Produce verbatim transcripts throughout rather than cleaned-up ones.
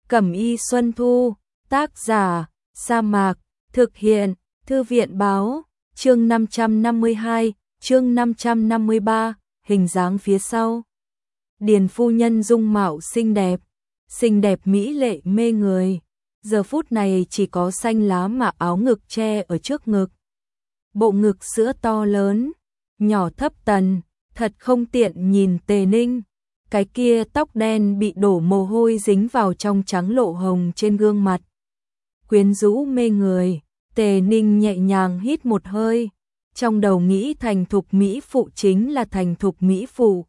Cẩm y Xuân Thu, tác giả, Sa Mạc, thực hiện, Thư viện báo, chương năm trăm năm mươi hai, chương năm trăm năm mươi ba, hình dáng phía sau. Điền phu nhân dung mạo xinh đẹp, xinh đẹp mỹ lệ mê người, giờ phút này chỉ có xanh lá mà áo ngực che ở trước ngực. Bộ ngực sữa to lớn, nhỏ thấp tần, thật không tiện nhìn Tề Ninh. Cái kia tóc đen bị đổ mồ hôi dính vào trong trắng lộ hồng trên gương mặt. Quyến rũ mê người, Tề Ninh nhẹ nhàng hít một hơi, trong đầu nghĩ thành thục mỹ phụ chính là thành thục mỹ phụ.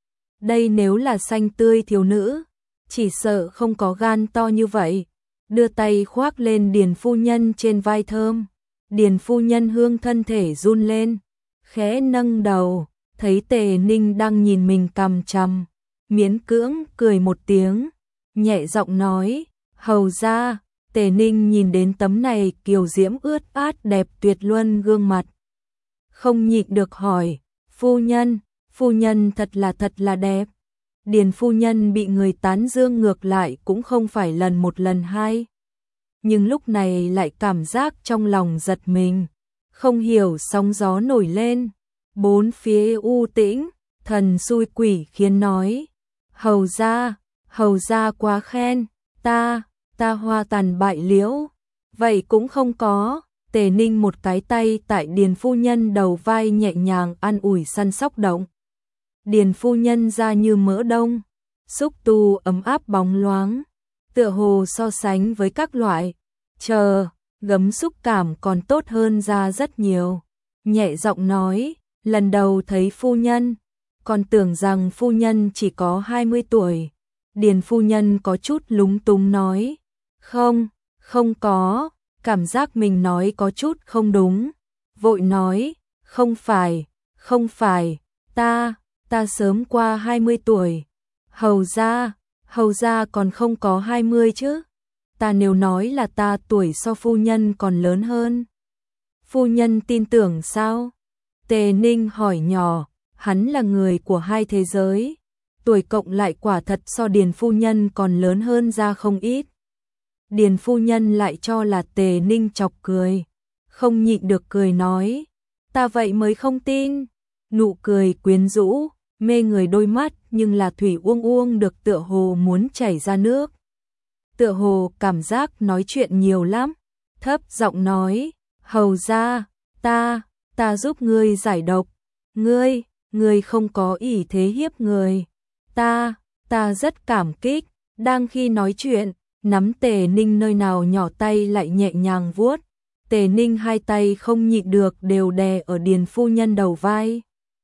Đây nếu là xanh tươi thiếu nữ, chỉ sợ không có gan to như vậy. Đưa tay khoác lên Điền phu nhân trên vai thơm. Điền phu nhân hương thân thể run lên, khẽ nâng đầu, thấy Tề Ninh đang nhìn mình cằm chằm, miễn cưỡng cười một tiếng, nhẹ giọng nói, hầu ra. Tề Ninh nhìn đến tấm này kiều diễm ướt át đẹp tuyệt luân gương mặt, không nhịn được hỏi, phu nhân, phu nhân thật là thật là đẹp. Điền phu nhân bị người tán dương ngược lại cũng không phải lần một lần hai, nhưng lúc này lại cảm giác trong lòng giật mình, không hiểu sóng gió nổi lên, bốn phía u tĩnh, thần xui quỷ khiến nói, hầu ra, hầu ra quá khen, ta, ta hoa tàn bại liễu, vậy cũng không có. Tề Ninh một cái tay tại Điền phu nhân đầu vai nhẹ nhàng an ủi săn sóc động. Điền phu nhân da như mỡ đông, xúc tu ấm áp bóng loáng, tựa hồ so sánh với các loại chờ gấm xúc cảm còn tốt hơn da rất nhiều. Nhẹ giọng nói, lần đầu thấy phu nhân, còn tưởng rằng phu nhân chỉ có hai mươi tuổi. Điền phu nhân có chút lúng túng nói, không, không có, cảm giác mình nói có chút không đúng. Vội nói, không phải, không phải, ta, ta sớm qua hai mươi tuổi. Hầu ra, hầu ra còn không có hai mươi chứ. Ta nếu nói là ta tuổi so phu nhân còn lớn hơn, phu nhân tin tưởng sao? Tề Ninh hỏi nhỏ, hắn là người của hai thế giới, tuổi cộng lại quả thật so Điền phu nhân còn lớn hơn ra không ít. Điền phu nhân lại cho là Tề Ninh chọc cười, không nhịn được cười nói, ta vậy mới không tin. Nụ cười quyến rũ, mê người đôi mắt nhưng là thủy uông uông được tựa hồ muốn chảy ra nước. Tựa hồ cảm giác nói chuyện nhiều lắm, thấp giọng nói, hầu ra, ta, ta giúp ngươi giải độc, ngươi, ngươi không có ý thế hiếp người, ta, ta rất cảm kích. Đang khi nói chuyện, nắm Tề Ninh nơi nào nhỏ tay lại nhẹ nhàng vuốt, Tề Ninh hai tay không nhịn được đều đè ở Điền phu nhân đầu vai.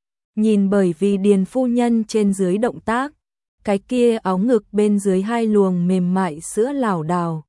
Nhìn bởi vì Điền phu nhân trên dưới động tác, cái kia áo ngực bên dưới hai luồng mềm mại sữa lảo đảo,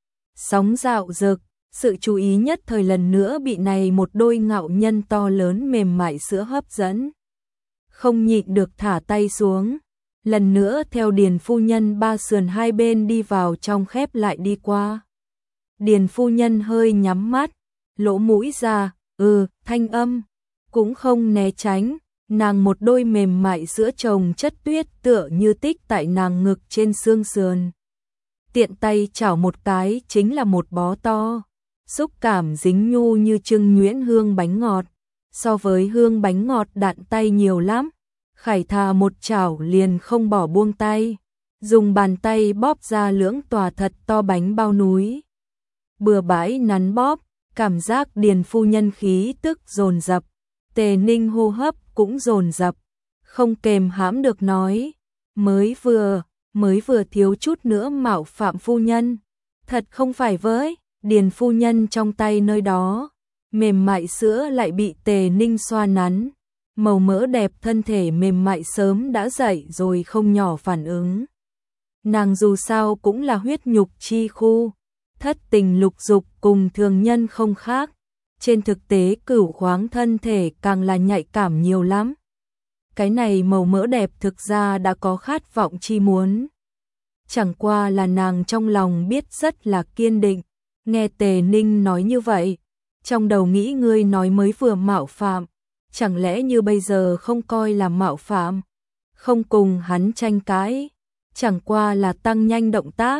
sóng dạo dực, sự chú ý nhất thời lần nữa bị này một đôi ngạo nhân to lớn mềm mại sữa hấp dẫn. Không nhịn được thả tay xuống, lần nữa theo Điền phu nhân ba sườn hai bên đi vào trong khép lại đi qua. Điền phu nhân hơi nhắm mắt, lỗ mũi ra, ừ, thanh âm, cũng không né tránh. Nàng một đôi mềm mại sữa chồng chất tuyết tựa như tích tại nàng ngực trên xương sườn. Tiện tay chảo một cái chính là một bó to, xúc cảm dính nhu như trưng nhuyễn hương bánh ngọt, so với hương bánh ngọt đạn tay nhiều lắm. Khải thà một chảo liền không bỏ buông tay, dùng bàn tay bóp ra lưỡng tòa thật to bánh bao núi. Bừa bãi nắn bóp, cảm giác Điền phu nhân khí tức dồn dập, Tề Ninh hô hấp cũng dồn dập, không kềm hãm được nói, mới vừa, mới vừa thiếu chút nữa mạo phạm phu nhân, thật không phải với. Điền phu nhân trong tay nơi đó, mềm mại sữa lại bị Tề Ninh xoa nắn, màu mỡ đẹp thân thể mềm mại sớm đã dậy rồi không nhỏ phản ứng. Nàng dù sao cũng là huyết nhục chi khu, thất tình lục dục cùng thường nhân không khác. Trên thực tế cửu khoáng thân thể càng là nhạy cảm nhiều lắm. Cái này màu mỡ đẹp thực ra đã có khát vọng chi muốn. Chẳng qua là nàng trong lòng biết rất là kiên định. Nghe Tề Ninh nói như vậy, trong đầu nghĩ ngươi nói mới vừa mạo phạm, chẳng lẽ như bây giờ không coi là mạo phạm, không cùng hắn tranh cãi, chẳng qua là tăng nhanh động tác,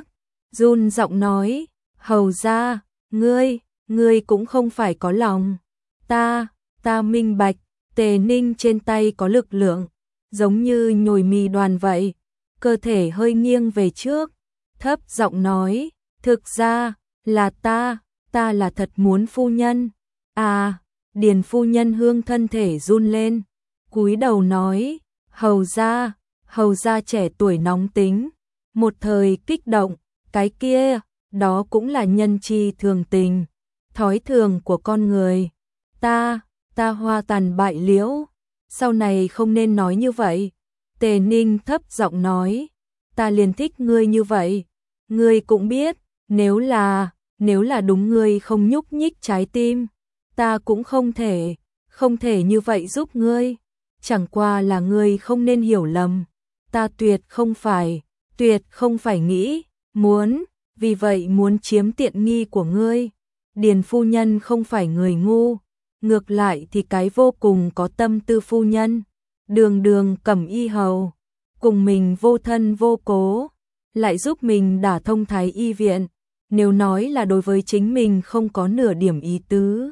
run giọng nói, hầu ra, ngươi, ngươi cũng không phải có lòng. Ta, ta minh bạch, Tề Ninh trên tay có lực lượng, giống như nhồi mì đoàn vậy, cơ thể hơi nghiêng về trước, thấp giọng nói, thực ra, là ta, ta là thật muốn phu nhân. À, Điền phu nhân hương thân thể run lên, cúi đầu nói, hầu ra, hầu ra trẻ tuổi nóng tính, một thời kích động, cái kia, đó cũng là nhân chi thường tình, thói thường của con người. Ta, ta hoa tàn bại liễu, sau này không nên nói như vậy. Tề Ninh thấp giọng nói, ta liền thích ngươi như vậy. Ngươi cũng biết, nếu là, nếu là đúng ngươi không nhúc nhích trái tim, ta cũng không thể, không thể như vậy giúp ngươi. Chẳng qua là ngươi không nên hiểu lầm, ta tuyệt không phải, tuyệt không phải nghĩ, muốn, vì vậy muốn chiếm tiện nghi của ngươi. Điền phu nhân không phải người ngu, ngược lại thì cái vô cùng có tâm tư phu nhân, đường đường cẩm y hầu, cùng mình vô thân vô cố, lại giúp mình đả thông thái y viện, nếu nói là đối với chính mình không có nửa điểm ý tứ.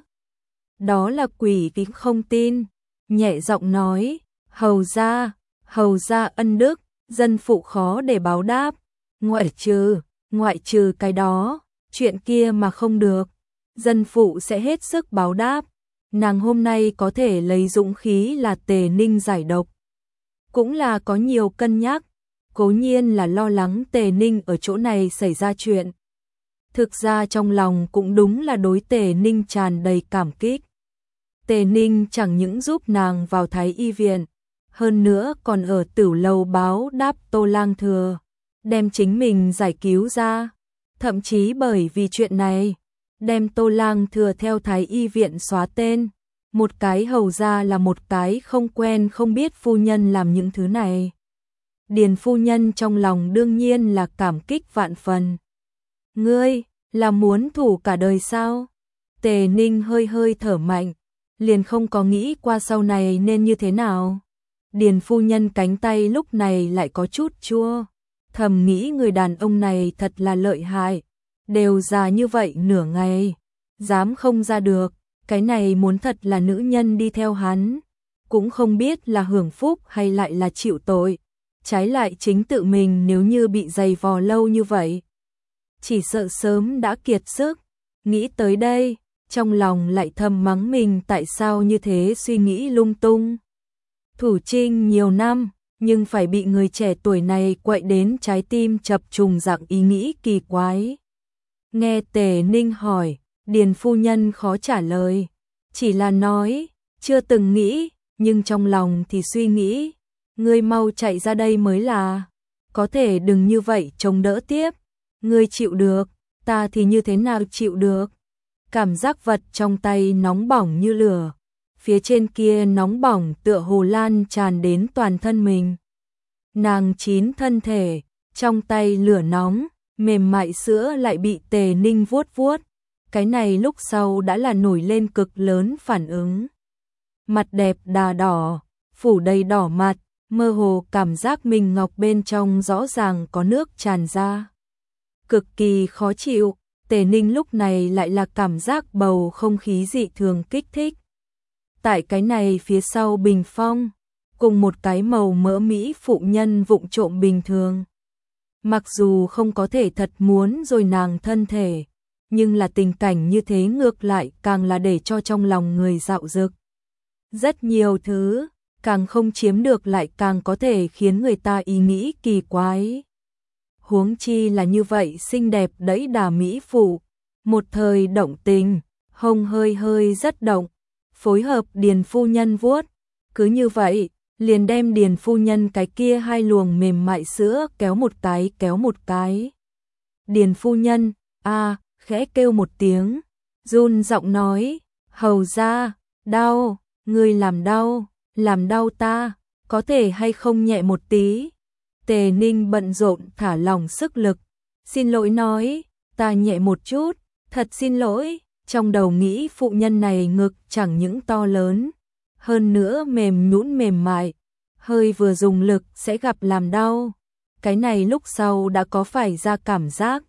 Đó là quỷ kính không tin, nhẹ giọng nói, hầu ra, hầu ra ân đức, dân phụ khó để báo đáp, ngoại trừ, ngoại trừ cái đó, chuyện kia mà không được, dân phụ sẽ hết sức báo đáp. Nàng hôm nay có thể lấy dũng khí là Tề Ninh giải độc, cũng là có nhiều cân nhắc, cố nhiên là lo lắng Tề Ninh ở chỗ này xảy ra chuyện. Thực ra trong lòng cũng đúng là đối Tề Ninh tràn đầy cảm kích. Tề Ninh chẳng những giúp nàng vào thái y viện, hơn nữa còn ở Tửu Lầu báo đáp Tô Lang Thừa, đem chính mình giải cứu ra, thậm chí bởi vì chuyện này, đem Tô Lang Thừa theo thái y viện xóa tên. Một cái hầu ra là một cái không quen không biết phu nhân làm những thứ này. Điền phu nhân trong lòng đương nhiên là cảm kích vạn phần. Ngươi, là muốn thủ cả đời sao? Tề Ninh hơi hơi thở mạnh, liền không có nghĩ qua sau này nên như thế nào. Điền phu nhân cánh tay lúc này lại có chút chua, thầm nghĩ người đàn ông này thật là lợi hại, đều già như vậy nửa ngày, dám không ra được, cái này muốn thật là nữ nhân đi theo hắn, cũng không biết là hưởng phúc hay lại là chịu tội, trái lại chính tự mình nếu như bị dày vò lâu như vậy, chỉ sợ sớm đã kiệt sức. Nghĩ tới đây, trong lòng lại thầm mắng mình tại sao như thế suy nghĩ lung tung. Thủ trinh nhiều năm, nhưng phải bị người trẻ tuổi này quậy đến trái tim chập trùng dạng ý nghĩ kỳ quái. Nghe Tề Ninh hỏi, Điền phu nhân khó trả lời, chỉ là nói, chưa từng nghĩ, nhưng trong lòng thì suy nghĩ, ngươi mau chạy ra đây mới là, có thể đừng như vậy chống đỡ tiếp, ngươi chịu được, ta thì như thế nào chịu được. Cảm giác vật trong tay nóng bỏng như lửa, phía trên kia nóng bỏng tựa hồ lan tràn đến toàn thân mình. Nàng chín thân thể, trong tay lửa nóng, mềm mại sữa lại bị Tề Ninh vuốt vuốt. Cái này lúc sau đã là nổi lên cực lớn phản ứng. Mặt đẹp đà đỏ, phủ đầy đỏ mặt, mơ hồ cảm giác mình ngọc bên trong rõ ràng có nước tràn ra. Cực kỳ khó chịu, Tề Ninh lúc này lại là cảm giác bầu không khí dị thường kích thích. Tại cái này phía sau bình phong, cùng một cái màu mỡ mỹ phụ nhân vụng trộm bình thường. Mặc dù không có thể thật muốn rồi nàng thân thể, nhưng là tình cảnh như thế ngược lại càng là để cho trong lòng người dạo dực. Rất nhiều thứ, càng không chiếm được lại càng có thể khiến người ta ý nghĩ kỳ quái. Huống chi là như vậy xinh đẹp đẫy đà mỹ phụ, một thời động tình, hông hơi hơi rất động, phối hợp Điền phu nhân vuốt, cứ như vậy, liền đem Điền phu nhân cái kia hai luồng mềm mại sữa kéo một cái kéo một cái. Điền phu nhân, a khẽ kêu một tiếng, run giọng nói, hầu ra, đau, ngươi làm đau, làm đau ta, có thể hay không nhẹ một tí. Tề Ninh bận rộn thả lỏng sức lực, xin lỗi nói, ta nhẹ một chút, thật xin lỗi, trong đầu nghĩ phụ nhân này ngực chẳng những to lớn, hơn nữa mềm nhũn mềm mại, hơi vừa dùng lực sẽ gặp làm đau, cái này lúc sau đã có phải ra cảm giác,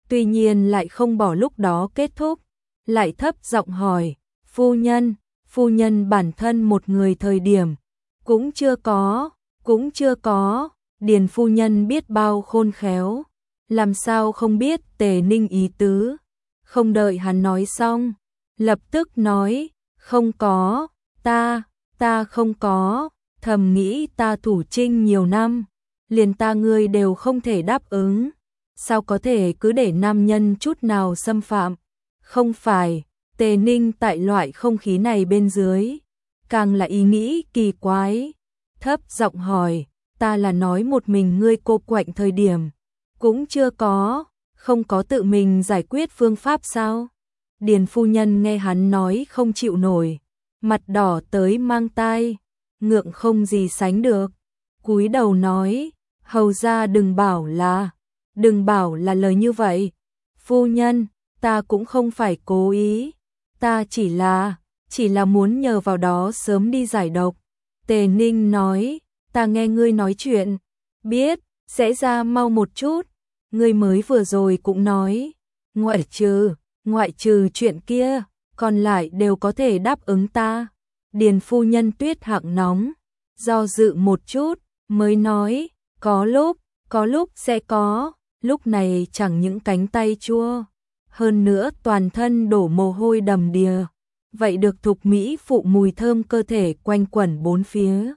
tuy nhiên lại không bỏ lúc đó kết thúc, lại thấp giọng hỏi, phu nhân, phu nhân bản thân một người thời điểm, cũng chưa có, cũng chưa có, Điền phu nhân biết bao khôn khéo, làm sao không biết Tề Ninh ý tứ, không đợi hắn nói xong, lập tức nói, không có, ta, ta không có, thầm nghĩ ta thủ trinh nhiều năm, liền ta ngươi đều không thể đáp ứng, sao có thể cứ để nam nhân chút nào xâm phạm, không phải, Tề Ninh tại loại không khí này bên dưới, càng là ý nghĩ kỳ quái, thấp giọng hỏi, ta là nói một mình ngươi cô quạnh thời điểm, cũng chưa có, không có tự mình giải quyết phương pháp sao? Điền phu nhân nghe hắn nói không chịu nổi, mặt đỏ tới mang tai, ngượng không gì sánh được, cúi đầu nói, hầu ra đừng bảo là, đừng bảo là lời như vậy, phu nhân, ta cũng không phải cố ý, ta chỉ là, chỉ là muốn nhờ vào đó sớm đi giải độc. Tề Ninh nói, ta nghe ngươi nói chuyện, biết, sẽ ra mau một chút, ngươi mới vừa rồi cũng nói, ngoại trừ, ngoại trừ chuyện kia, còn lại đều có thể đáp ứng ta. Điền phu nhân tuyết hạng nóng, do dự một chút, mới nói, có lúc, có lúc sẽ có, lúc này chẳng những cánh tay chua, hơn nữa toàn thân đổ mồ hôi đầm đìa, vậy được thục mỹ phụ mùi thơm cơ thể quanh quẩn bốn phía.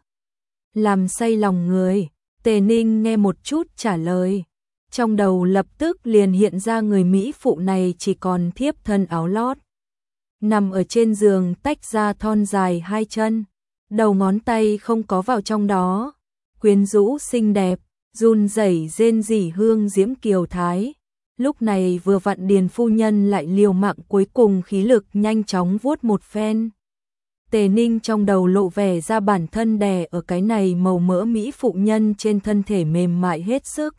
Làm say lòng người, Tề Ninh nghe một chút trả lời, trong đầu lập tức liền hiện ra người Mỹ phụ này chỉ còn thiếp thân áo lót. Nằm ở trên giường tách ra thon dài hai chân, đầu ngón tay không có vào trong đó, quyến rũ xinh đẹp, run rẩy rên rỉ hương diễm kiều thái. Lúc này vừa vặn Điền phu nhân lại liều mạng cuối cùng khí lực nhanh chóng vuốt một phen. Tề Ninh trong đầu lộ vẻ ra bản thân đè ở cái này màu mỡ Mỹ phụ nhân trên thân thể mềm mại hết sức.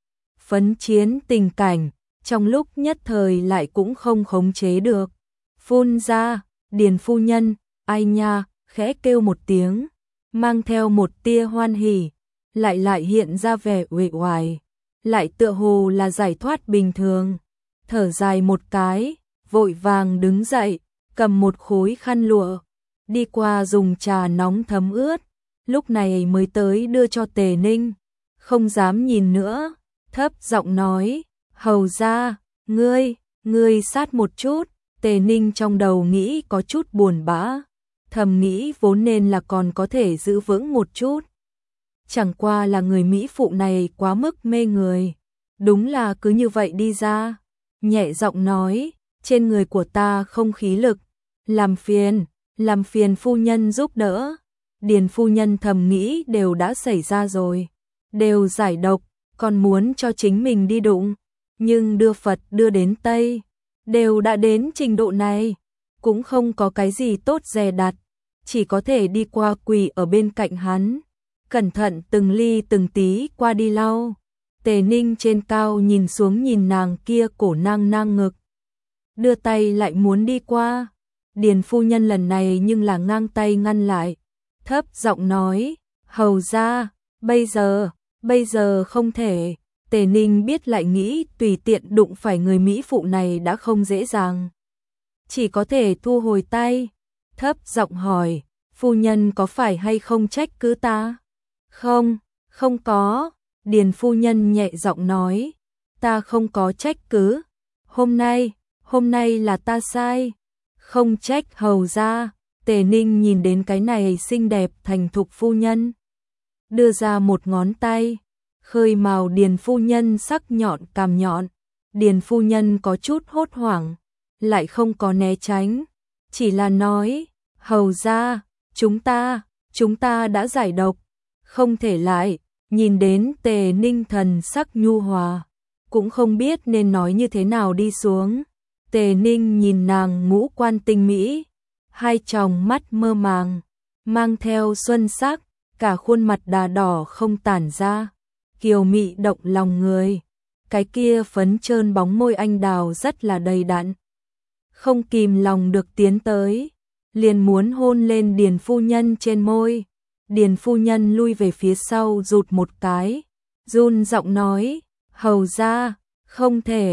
Phấn chiến tình cảnh, trong lúc nhất thời lại cũng không khống chế được. Phun ra, Điền phu nhân, ai nha, khẽ kêu một tiếng, mang theo một tia hoan hỉ, lại lại hiện ra vẻ uể oải, lại tựa hồ là giải thoát bình thường. Thở dài một cái, vội vàng đứng dậy, cầm một khối khăn lụa, đi qua dùng trà nóng thấm ướt, lúc này mới tới đưa cho Tề Ninh, không dám nhìn nữa, thấp giọng nói, hầu ra, ngươi, ngươi sát một chút. Tề Ninh trong đầu nghĩ có chút buồn bã, thầm nghĩ vốn nên là còn có thể giữ vững một chút. Chẳng qua là người Mỹ phụ này quá mức mê người, đúng là cứ như vậy đi ra, nhẹ giọng nói, trên người của ta không khí lực, làm phiền, làm phiền phu nhân giúp đỡ. Điền phu nhân thầm nghĩ đều đã xảy ra rồi, đều giải độc, còn muốn cho chính mình đi đụng, nhưng đưa Phật đưa đến Tây, đều đã đến trình độ này, cũng không có cái gì tốt dè đặt, chỉ có thể đi qua quỳ ở bên cạnh hắn, cẩn thận từng ly từng tí qua đi lau. Tề Ninh trên cao nhìn xuống nhìn nàng kia cổ nang nang ngực, đưa tay lại muốn đi qua, Điền phu nhân lần này nhưng là ngang tay ngăn lại, thấp giọng nói, hầu ra, bây giờ, bây giờ không thể. Tề Ninh biết lại nghĩ tùy tiện đụng phải người Mỹ phụ này đã không dễ dàng, chỉ có thể thu hồi tay, thấp giọng hỏi, phu nhân có phải hay không trách cứ ta? Không, không có, Điền phu nhân nhẹ giọng nói, ta không có trách cứ, hôm nay, hôm nay là ta sai, không trách hầu ra. Tề Ninh nhìn đến cái này xinh đẹp thành thục phu nhân, đưa ra một ngón tay, khơi màu Điền phu nhân sắc nhọn cằm nhọn. Điền phu nhân có chút hốt hoảng, lại không có né tránh, chỉ là nói, hầu ra, chúng ta, chúng ta đã giải độc, không thể lại. Nhìn đến Tề Ninh thần sắc nhu hòa, cũng không biết nên nói như thế nào đi xuống. Tề Ninh nhìn nàng ngũ quan tinh mỹ, hai tròng mắt mơ màng, mang theo xuân sắc, cả khuôn mặt đà đỏ không tản ra, kiều mị động lòng người. Cái kia phấn trơn bóng môi anh đào rất là đầy đặn, không kìm lòng được tiến tới, liền muốn hôn lên Điền phu nhân trên môi. Điền phu nhân lui về phía sau rụt một cái, run giọng nói, hầu ra, không thể,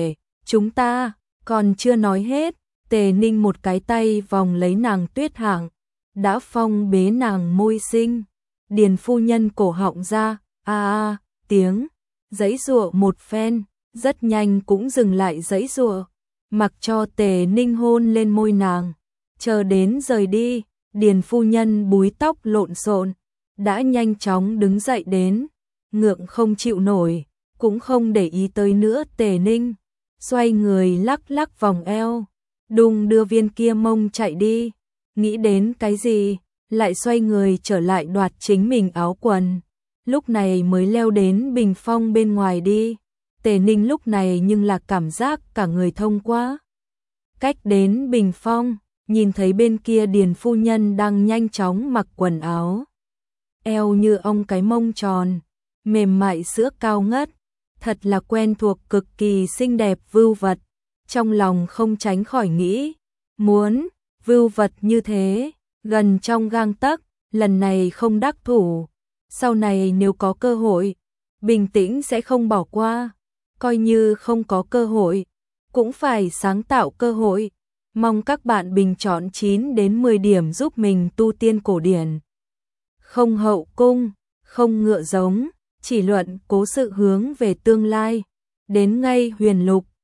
Chúng ta, còn chưa nói hết, Tề Ninh một cái tay vòng lấy nàng Tuyết Hạng, đã phong bế nàng môi xinh. Điền phu nhân cổ họng ra, a a, tiếng, giãy giụa một phen, rất nhanh cũng dừng lại giãy giụa, mặc cho Tề Ninh hôn lên môi nàng. Chờ đến rời đi, Điền phu nhân búi tóc lộn xộn, đã nhanh chóng đứng dậy đến, ngượng không chịu nổi, cũng không để ý tới nữa Tề Ninh, xoay người lắc lắc vòng eo, đùng đưa viên kia mông chạy đi, nghĩ đến cái gì, lại xoay người trở lại đoạt chính mình áo quần, lúc này mới leo đến bình phong bên ngoài đi. Tề Ninh lúc này nhưng là cảm giác cả người thông quá. Cách đến bình phong, nhìn thấy bên kia Điền phu nhân đang nhanh chóng mặc quần áo. Eo như ong cái mông tròn, mềm mại sữa cao ngất, thật là quen thuộc cực kỳ xinh đẹp vưu vật. Trong lòng không tránh khỏi nghĩ, muốn vưu vật như thế, gần trong gang tấc, lần này không đắc thủ, sau này nếu có cơ hội, bình tĩnh sẽ không bỏ qua, coi như không có cơ hội, cũng phải sáng tạo cơ hội. Mong các bạn bình chọn chín đến mười điểm giúp mình tu tiên cổ điển. Không hậu cung, không ngựa giống, chỉ luận cố sự hướng về tương lai, đến ngay huyền lục.